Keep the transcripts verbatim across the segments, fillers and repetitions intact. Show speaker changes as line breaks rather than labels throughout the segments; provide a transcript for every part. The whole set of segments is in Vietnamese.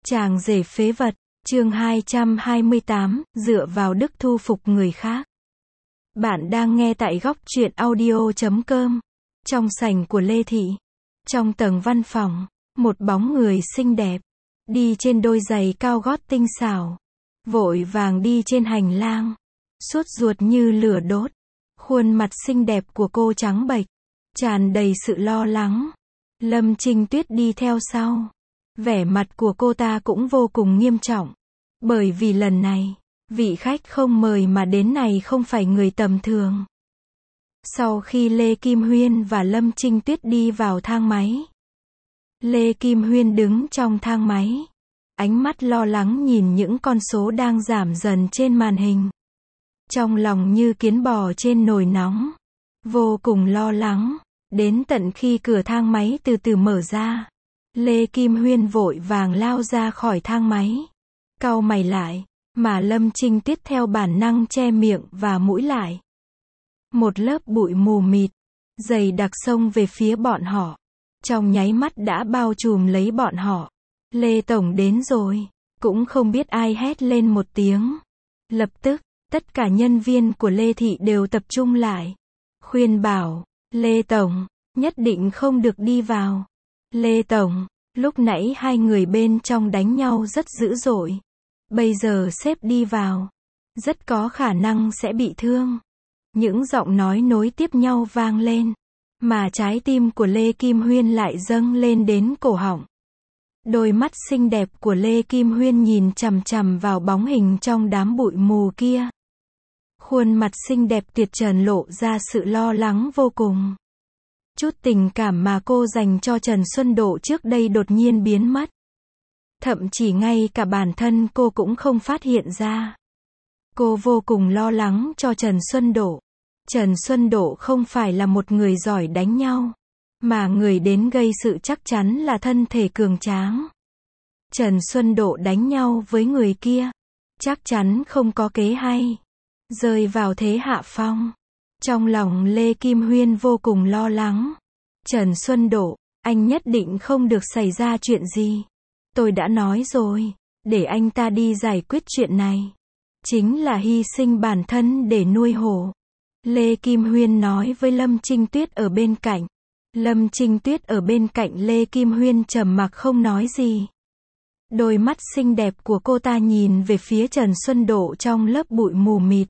Chàng rể phế vật, chương hai trăm hai mươi tám, dựa vào đức thu phục người khác. Bạn đang nghe tại góc truyện audio chấm com. Trong sảnh của Lê Thị, trong tầng văn phòng, một bóng người xinh đẹp, đi trên đôi giày cao gót tinh xảo, vội vàng đi trên hành lang, sốt ruột như lửa đốt. Khuôn mặt xinh đẹp của cô trắng bệch, tràn đầy sự lo lắng. Lâm Trinh Tuyết đi theo sau. Vẻ mặt của cô ta cũng vô cùng nghiêm trọng. Bởi vì lần này, vị khách không mời mà đến này không phải người tầm thường. Sau khi Lê Kim Huyên và Lâm Trinh Tuyết đi vào thang máy, Lê Kim Huyên đứng trong thang máy, ánh mắt lo lắng nhìn những con số đang giảm dần trên màn hình. Trong lòng như kiến bò trên nồi nóng, vô cùng lo lắng. Đến tận khi cửa thang máy từ từ mở ra, Lê Kim Huyên vội vàng lao ra khỏi thang máy, cau mày lại, mà Lâm Trinh Tuyết theo bản năng che miệng và mũi lại. Một lớp bụi mù mịt, dày đặc xông về phía bọn họ, trong nháy mắt đã bao trùm lấy bọn họ. Lê Tổng đến rồi, cũng không biết ai hét lên một tiếng. Lập tức, tất cả nhân viên của Lê Thị đều tập trung lại, khuyên bảo, Lê Tổng, nhất định không được đi vào. Lê Tổng, lúc nãy hai người bên trong đánh nhau rất dữ dội. Bây giờ sếp đi vào, rất có khả năng sẽ bị thương. Những giọng nói nối tiếp nhau vang lên, mà trái tim của Lê Kim Huyên lại dâng lên đến cổ họng. Đôi mắt xinh đẹp của Lê Kim Huyên nhìn chằm chằm vào bóng hình trong đám bụi mù kia. Khuôn mặt xinh đẹp tuyệt trần lộ ra sự lo lắng vô cùng. Chút tình cảm mà cô dành cho Trần Xuân Độ trước đây đột nhiên biến mất. Thậm chí ngay cả bản thân cô cũng không phát hiện ra. Cô vô cùng lo lắng cho Trần Xuân Độ. Trần Xuân Độ không phải là một người giỏi đánh nhau, mà người đến gây sự chắc chắn là thân thể cường tráng. Trần Xuân Độ đánh nhau với người kia, chắc chắn không có kế hay, rơi vào thế hạ phong. Trong lòng Lê Kim Huyên vô cùng lo lắng. Trần Xuân Độ, anh nhất định không được xảy ra chuyện gì. Tôi đã nói rồi, để anh ta đi giải quyết chuyện này, chính là hy sinh bản thân để nuôi hổ. Lê Kim Huyên nói với Lâm Trinh Tuyết ở bên cạnh. Lâm Trinh Tuyết ở bên cạnh Lê Kim Huyên trầm mặc không nói gì. Đôi mắt xinh đẹp của cô ta nhìn về phía Trần Xuân Độ trong lớp bụi mù mịt.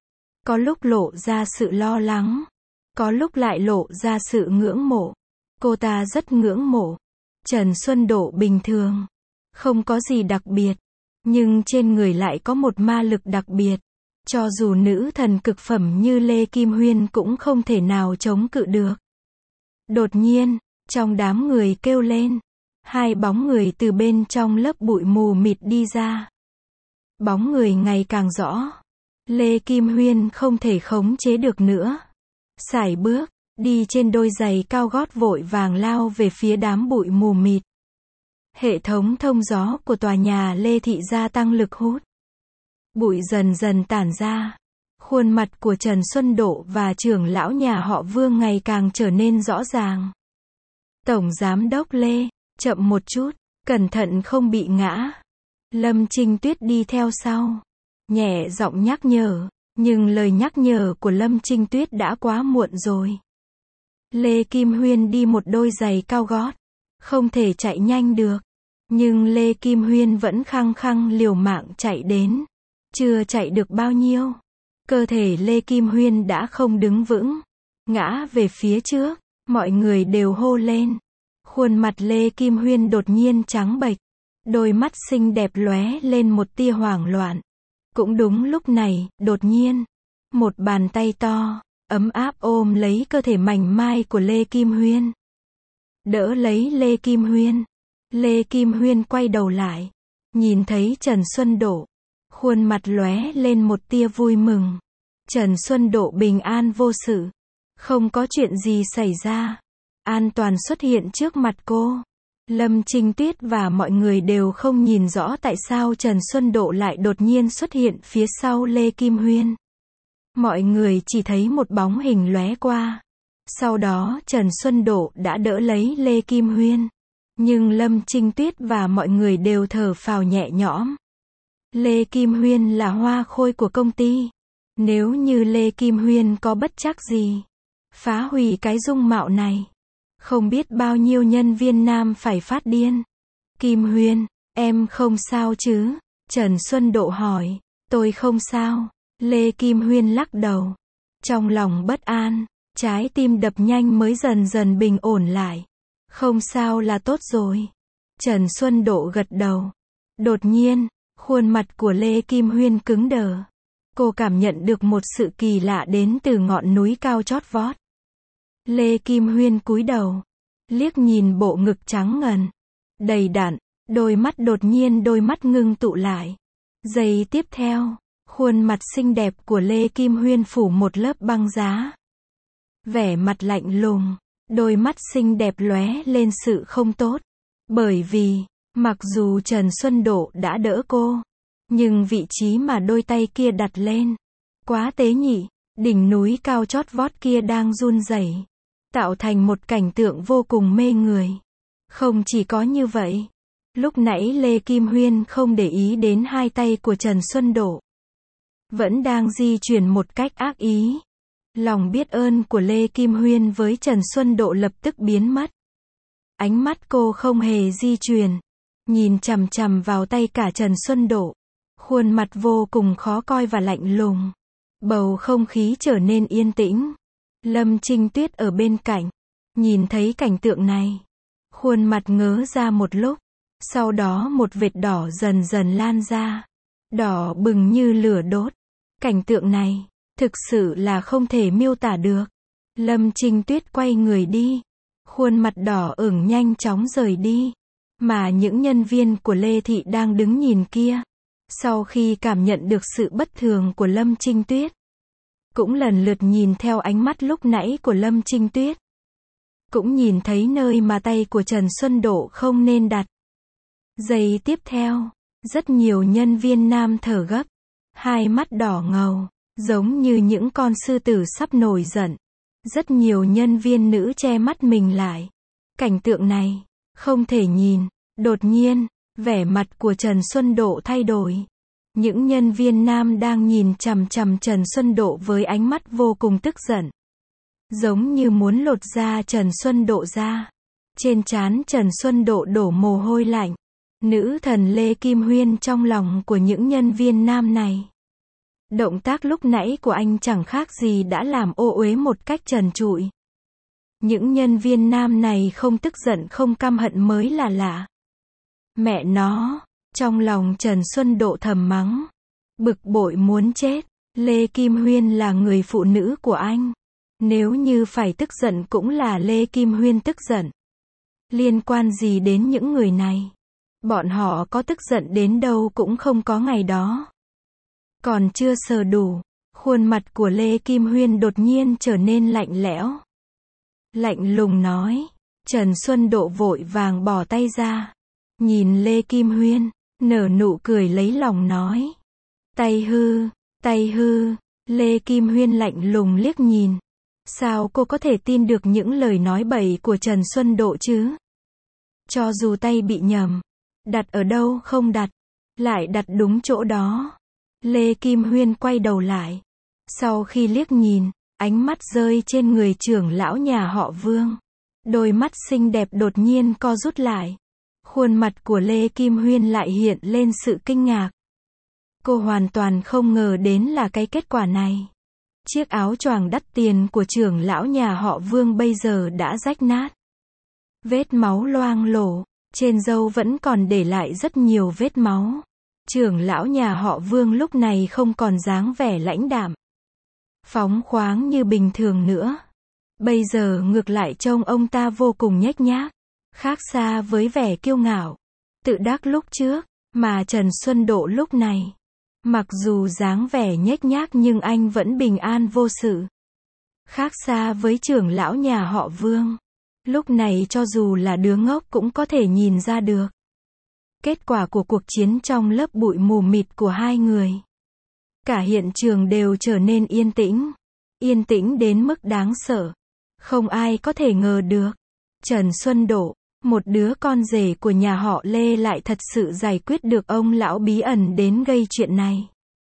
Có lúc lộ ra sự lo lắng, có lúc lại lộ ra sự ngưỡng mộ. Cô ta rất ngưỡng mộ Trần Xuân Độ bình thường, không có gì đặc biệt, nhưng trên người lại có một ma lực đặc biệt. Cho dù nữ thần cực phẩm như Lê Kim Huyên cũng không thể nào chống cự được. Đột nhiên, trong đám người kêu lên, hai bóng người từ bên trong lớp bụi mù mịt đi ra. Bóng người ngày càng rõ. Lê Kim Huyên không thể khống chế được nữa. Sải bước, đi trên đôi giày cao gót vội vàng lao về phía đám bụi mù mịt. Hệ thống thông gió của tòa nhà Lê Thị gia tăng lực hút. Bụi dần dần tản ra. Khuôn mặt của Trần Xuân Độ và trưởng lão nhà họ Vương ngày càng trở nên rõ ràng. Tổng giám đốc Lê, chậm một chút, cẩn thận không bị ngã. Lâm Trinh Tuyết đi theo sau, nhẹ giọng nhắc nhở, nhưng lời nhắc nhở của Lâm Trinh Tuyết đã quá muộn rồi. Lê Kim Huyên đi một đôi giày cao gót, không thể chạy nhanh được, nhưng Lê Kim Huyên vẫn khăng khăng liều mạng chạy đến. Chưa chạy được bao nhiêu, cơ thể Lê Kim Huyên đã không đứng vững, ngã về phía trước. Mọi người đều hô lên. Khuôn mặt Lê Kim Huyên đột nhiên trắng bệch, đôi mắt xinh đẹp lóe lên một tia hoảng loạn. Cũng đúng lúc này, đột nhiên, một bàn tay to, ấm áp ôm lấy cơ thể mảnh mai của Lê Kim Huyên. Đỡ lấy Lê Kim Huyên. Lê Kim Huyên quay đầu lại, nhìn thấy Trần Xuân Độ. Khuôn mặt lóe lên một tia vui mừng. Trần Xuân Độ bình an vô sự, không có chuyện gì xảy ra, an toàn xuất hiện trước mặt cô. Lâm Trinh Tuyết và mọi người đều không nhìn rõ tại sao Trần Xuân Độ lại đột nhiên xuất hiện phía sau Lê Kim Huyên. Mọi người chỉ thấy một bóng hình lóe qua. Sau đó Trần Xuân Độ đã đỡ lấy Lê Kim Huyên. Nhưng Lâm Trinh Tuyết và mọi người đều thở phào nhẹ nhõm. Lê Kim Huyên là hoa khôi của công ty. Nếu như Lê Kim Huyên có bất trắc gì, phá hủy cái dung mạo này, không biết bao nhiêu nhân viên nam phải phát điên. Kim Huyên, em không sao chứ? Trần Xuân Độ hỏi. Tôi không sao. Lê Kim Huyên lắc đầu. Trong lòng bất an, trái tim đập nhanh mới dần dần bình ổn lại. Không sao là tốt rồi. Trần Xuân Độ gật đầu. Đột nhiên, khuôn mặt của Lê Kim Huyên cứng đờ. Cô cảm nhận được một sự kỳ lạ đến từ ngọn núi cao chót vót. Lê Kim Huyên cúi đầu, liếc nhìn bộ ngực trắng ngần, đầy đặn, đôi mắt đột nhiên đôi mắt ngưng tụ lại. Giây tiếp theo, khuôn mặt xinh đẹp của Lê Kim Huyên phủ một lớp băng giá. Vẻ mặt lạnh lùng, đôi mắt xinh đẹp lóe lên sự không tốt. Bởi vì, mặc dù Trần Xuân Độ đã đỡ cô, nhưng vị trí mà đôi tay kia đặt lên, quá tế nhị, đỉnh núi cao chót vót kia đang run rẩy, tạo thành một cảnh tượng vô cùng mê người. Không chỉ có như vậy, lúc nãy Lê Kim Huyên không để ý đến hai tay của Trần Xuân Độ, vẫn đang di chuyển một cách ác ý. Lòng biết ơn của Lê Kim Huyên với Trần Xuân Độ lập tức biến mất. Ánh mắt cô không hề di chuyển, nhìn chằm chằm vào tay cả Trần Xuân Độ. Khuôn mặt vô cùng khó coi và lạnh lùng. Bầu không khí trở nên yên tĩnh. Lâm Trinh Tuyết ở bên cạnh, nhìn thấy cảnh tượng này, khuôn mặt ngớ ra một lúc. Sau đó một vệt đỏ dần dần lan ra. Đỏ bừng như lửa đốt. Cảnh tượng này, thực sự là không thể miêu tả được. Lâm Trinh Tuyết quay người đi. Khuôn mặt đỏ ửng nhanh chóng rời đi. Mà những nhân viên của Lê Thị đang đứng nhìn kia, sau khi cảm nhận được sự bất thường của Lâm Trinh Tuyết, cũng lần lượt nhìn theo ánh mắt lúc nãy của Lâm Trinh Tuyết. Cũng nhìn thấy nơi mà tay của Trần Xuân Độ không nên đặt. Giây tiếp theo, rất nhiều nhân viên nam thở gấp, hai mắt đỏ ngầu, giống như những con sư tử sắp nổi giận. Rất nhiều nhân viên nữ che mắt mình lại. Cảnh tượng này, không thể nhìn. Đột nhiên, vẻ mặt của Trần Xuân Độ thay đổi. Những nhân viên nam đang nhìn chằm chằm Trần Xuân Độ với ánh mắt vô cùng tức giận. Giống như muốn lột da Trần Xuân Độ ra. Trên trán Trần Xuân Độ đổ mồ hôi lạnh. Nữ thần Lê Kim Huyên trong lòng của những nhân viên nam này. Động tác lúc nãy của anh chẳng khác gì đã làm ô uế một cách trần trụi. Những nhân viên nam này không tức giận không căm hận mới là lạ. Mẹ nó, trong lòng Trần Xuân Độ thầm mắng. Bực bội muốn chết. Lê Kim Huyên là người phụ nữ của anh. Nếu như phải tức giận cũng là Lê Kim Huyên tức giận. Liên quan gì đến những người này? Bọn họ có tức giận đến đâu cũng không có ngày đó. Còn chưa sờ đủ, khuôn mặt của Lê Kim Huyên đột nhiên trở nên lạnh lẽo. Lạnh lùng nói. Trần Xuân Độ vội vàng bỏ tay ra. Nhìn Lê Kim Huyên, nở nụ cười lấy lòng nói. Tay hư, tay hư. Lê Kim Huyên lạnh lùng liếc nhìn. Sao cô có thể tin được những lời nói bậy của Trần Xuân Độ chứ? Cho dù tay bị nhầm, đặt ở đâu không đặt, lại đặt đúng chỗ đó. Lê Kim Huyên quay đầu lại. Sau khi liếc nhìn, ánh mắt rơi trên người trưởng lão nhà họ Vương. Đôi mắt xinh đẹp đột nhiên co rút lại. Khuôn mặt của Lê Kim Huyên lại hiện lên sự kinh ngạc. Cô hoàn toàn không ngờ đến là cái kết quả này. Chiếc áo choàng đắt tiền của trưởng lão nhà họ Vương bây giờ đã rách nát. Vết máu loang lổ, trên râu vẫn còn để lại rất nhiều vết máu. Trưởng lão nhà họ Vương lúc này không còn dáng vẻ lãnh đạm, phóng khoáng như bình thường nữa. Bây giờ ngược lại trông ông ta vô cùng nhếch nhác, khác xa với vẻ kiêu ngạo, tự đắc lúc trước, mà Trần Xuân Độ lúc này. Mặc dù dáng vẻ nhếch nhác nhưng anh vẫn bình an vô sự. Khác xa với trưởng lão nhà họ Vương. Lúc này cho dù là đứa ngốc cũng có thể nhìn ra được. Kết quả của cuộc chiến trong lớp bụi mù mịt của hai người. Cả hiện trường đều trở nên yên tĩnh. Yên tĩnh đến mức đáng sợ. Không ai có thể ngờ được. Trần Xuân Độ, Một đứa con rể của nhà họ Lê lại thật sự giải quyết được ông lão bí ẩn đến gây chuyện này.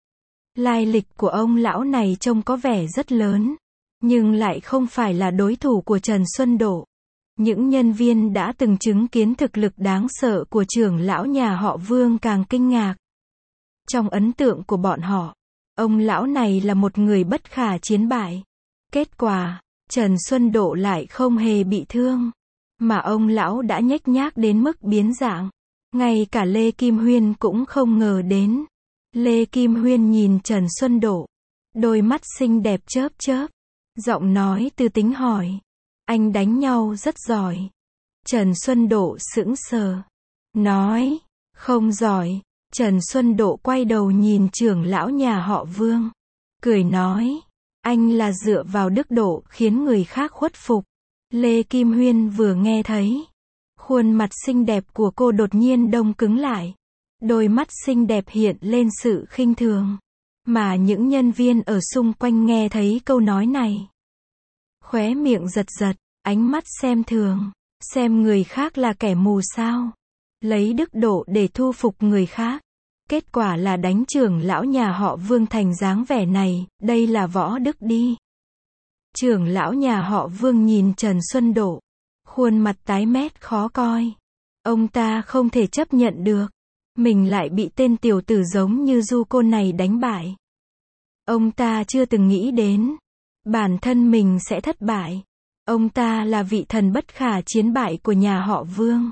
Lai lịch của ông lão này trông có vẻ rất lớn, nhưng lại không phải là đối thủ của Trần Xuân Độ. Những nhân viên đã từng chứng kiến thực lực đáng sợ của trưởng lão nhà họ Vương càng kinh ngạc. Trong ấn tượng của bọn họ, ông lão này là một người bất khả chiến bại. Kết quả, Trần Xuân Độ lại không hề bị thương, mà ông lão đã nhếch nhác đến mức biến dạng. Ngay cả Lê Kim Huyên cũng không ngờ đến. Lê Kim Huyên nhìn Trần Xuân Độ, đôi mắt xinh đẹp chớp chớp, giọng nói tư tính hỏi, anh đánh nhau rất giỏi. Trần Xuân Độ sững sờ, nói, không giỏi. Trần Xuân Độ quay đầu nhìn trưởng lão nhà họ Vương, cười nói, anh là dựa vào đức độ khiến người khác khuất phục. Lê Kim Huyên vừa nghe thấy, khuôn mặt xinh đẹp của cô đột nhiên đông cứng lại. Đôi mắt xinh đẹp hiện lên sự khinh thường. Mà những nhân viên ở xung quanh nghe thấy câu nói này, khóe miệng giật giật, ánh mắt xem thường, xem người khác là kẻ mù sao. Lấy đức độ để thu phục người khác. Kết quả là đánh trưởng lão nhà họ Vương thành dáng vẻ này, đây là võ đức đi. Trưởng lão nhà họ Vương nhìn Trần Xuân Độ, khuôn mặt tái mét khó coi. Ông ta không thể chấp nhận được, mình lại bị tên tiểu tử giống như Du Côn này đánh bại. Ông ta chưa từng nghĩ đến, bản thân mình sẽ thất bại. Ông ta là vị thần bất khả chiến bại của nhà họ Vương.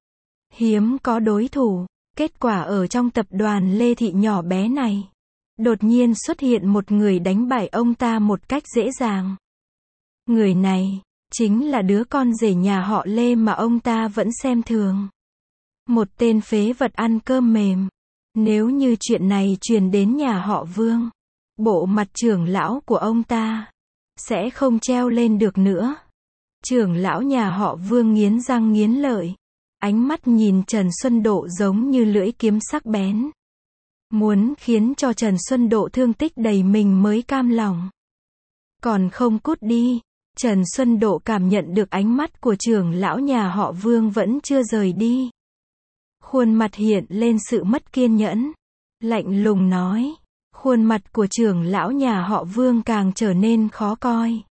Hiếm có đối thủ. Kết quả ở trong tập đoàn Lê Thị nhỏ bé này, đột nhiên xuất hiện một người đánh bại ông ta một cách dễ dàng. Người này, chính là đứa con rể nhà họ Lê mà ông ta vẫn xem thường. Một tên phế vật ăn cơm mềm. Nếu như chuyện này truyền đến nhà họ Vương, bộ mặt trưởng lão của ông ta sẽ không treo lên được nữa. Trưởng lão nhà họ Vương nghiến răng nghiến lợi. Ánh mắt nhìn Trần Xuân Độ giống như lưỡi kiếm sắc bén. Muốn khiến cho Trần Xuân Độ thương tích đầy mình mới cam lòng. Còn không cút đi. Trần Xuân Độ cảm nhận được ánh mắt của trưởng lão nhà họ Vương vẫn chưa rời đi. Khuôn mặt hiện lên sự mất kiên nhẫn. Lạnh lùng nói. Khuôn mặt của trưởng lão nhà họ Vương càng trở nên khó coi.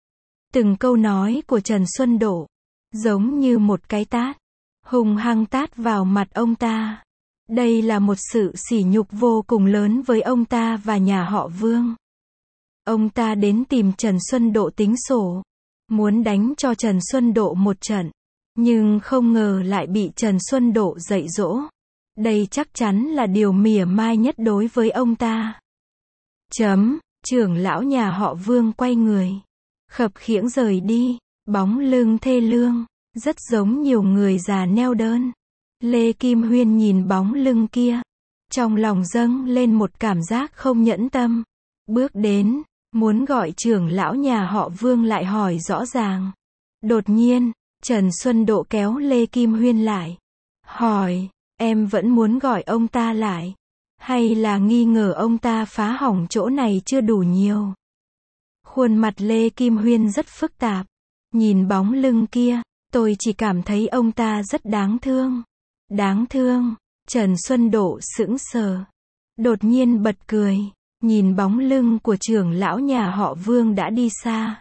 Từng câu nói của Trần Xuân Độ giống như một cái tát, hung hăng tát vào mặt ông ta. Đây là một sự sỉ nhục vô cùng lớn với ông ta và nhà họ Vương. Ông ta đến tìm Trần Xuân Độ tính sổ, muốn đánh cho Trần Xuân Độ một trận, nhưng không ngờ lại bị Trần Xuân Độ dạy dỗ. Đây chắc chắn là điều mỉa mai nhất đối với ông ta. Chấm, trưởng lão nhà họ Vương quay người, khập khiễng rời đi, bóng lưng thê lương, rất giống nhiều người già neo đơn. Lê Kim Huyên nhìn bóng lưng kia, trong lòng dâng lên một cảm giác không nhẫn tâm. Bước đến, muốn gọi trưởng lão nhà họ Vương lại hỏi rõ ràng. Đột nhiên, Trần Xuân Độ kéo Lê Kim Huyên lại, hỏi, em vẫn muốn gọi ông ta lại, hay là nghi ngờ ông ta phá hỏng chỗ này chưa đủ nhiều? Khuôn mặt Lê Kim Huyên rất phức tạp, nhìn bóng lưng kia, tôi chỉ cảm thấy ông ta rất đáng thương. Đáng thương. Trần Xuân Độ sững sờ, đột nhiên bật cười, nhìn bóng lưng của trưởng lão nhà họ Vương đã đi xa.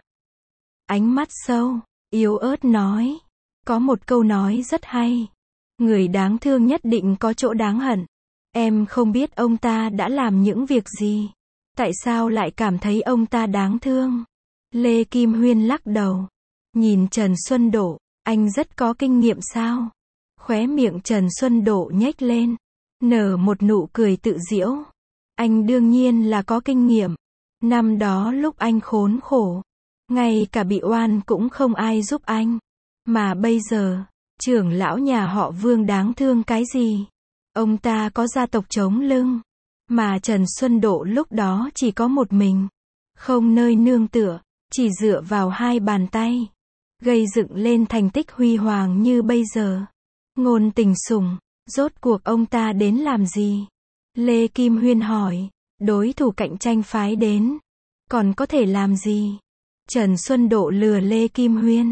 Ánh mắt sâu, yếu ớt nói, có một câu nói rất hay, người đáng thương nhất định có chỗ đáng hận. Em không biết ông ta đã làm những việc gì, tại sao lại cảm thấy ông ta đáng thương? Lê Kim Huyên lắc đầu, nhìn Trần Xuân Độ, anh rất có kinh nghiệm sao? Khóe miệng Trần Xuân Độ nhếch lên, nở một nụ cười tự giễu. Anh đương nhiên là có kinh nghiệm. Năm đó lúc anh khốn khổ, ngay cả bị oan cũng không ai giúp anh. Mà bây giờ, trưởng lão nhà họ Vương đáng thương cái gì? Ông ta có gia tộc chống lưng, mà Trần Xuân Độ lúc đó chỉ có một mình, không nơi nương tựa, chỉ dựa vào hai bàn tay, gây dựng lên thành tích huy hoàng như bây giờ. Ngôn Tình Sủng, rốt cuộc ông ta đến làm gì? Lê Kim Huyên hỏi, đối thủ cạnh tranh phái đến, còn có thể làm gì? Trần Xuân Độ lừa Lê Kim Huyên,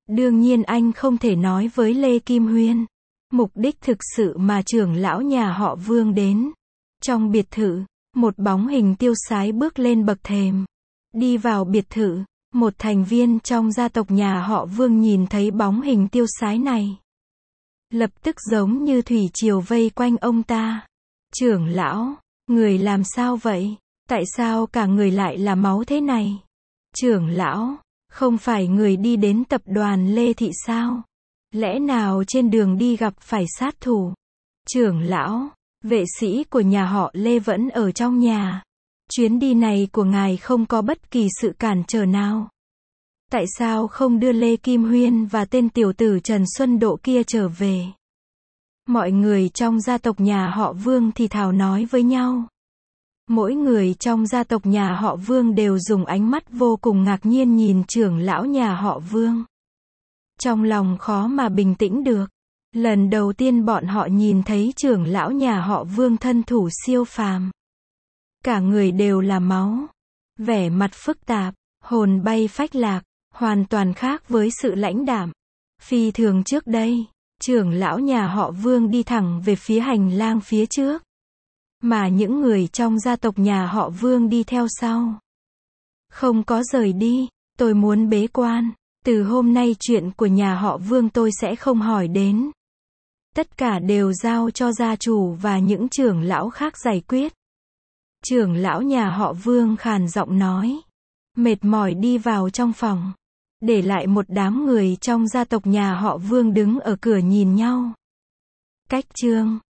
Đương nhiên anh không thể nói với Lê Kim Huyên. Mục đích thực sự mà trưởng lão nhà họ Vương đến. Trong biệt thự, một bóng hình tiêu sái bước lên bậc thềm. Đi vào biệt thự, một thành viên trong gia tộc nhà họ Vương nhìn thấy bóng hình tiêu sái này. Lập tức giống như thủy triều vây quanh ông ta. Trưởng lão, người làm sao vậy? Tại sao cả người lại là máu thế này? Trưởng lão, không phải người đi đến tập đoàn Lê Thị sao? Lẽ nào trên đường đi gặp phải sát thủ? Trưởng lão, vệ sĩ của nhà họ Lê vẫn ở trong nhà. Chuyến đi này của ngài không có bất kỳ sự cản trở nào. Tại sao không đưa Lê Kim Huyên và tên tiểu tử Trần Xuân Độ kia trở về? Mọi người trong gia tộc nhà họ Vương thì thào nói với nhau. Mỗi người trong gia tộc nhà họ Vương đều dùng ánh mắt vô cùng ngạc nhiên nhìn trưởng lão nhà họ Vương. Trong lòng khó mà bình tĩnh được. Lần đầu tiên bọn họ nhìn thấy trưởng lão nhà họ Vương thân thủ siêu phàm. Cả người đều là máu. Vẻ mặt phức tạp, hồn bay phách lạc, hoàn toàn khác với sự lãnh đạm phi thường trước đây. Trưởng lão nhà họ Vương đi thẳng về phía hành lang phía trước. Mà những người trong gia tộc nhà họ Vương đi theo sau. Không có rời đi, tôi muốn bế quan. Từ hôm nay chuyện của nhà họ Vương tôi sẽ không hỏi đến. Tất cả đều giao cho gia chủ và những trưởng lão khác giải quyết. Trưởng lão nhà họ Vương khàn giọng nói. Mệt mỏi đi vào trong phòng. Để lại một đám người trong gia tộc nhà họ Vương đứng ở cửa nhìn nhau. Cách chương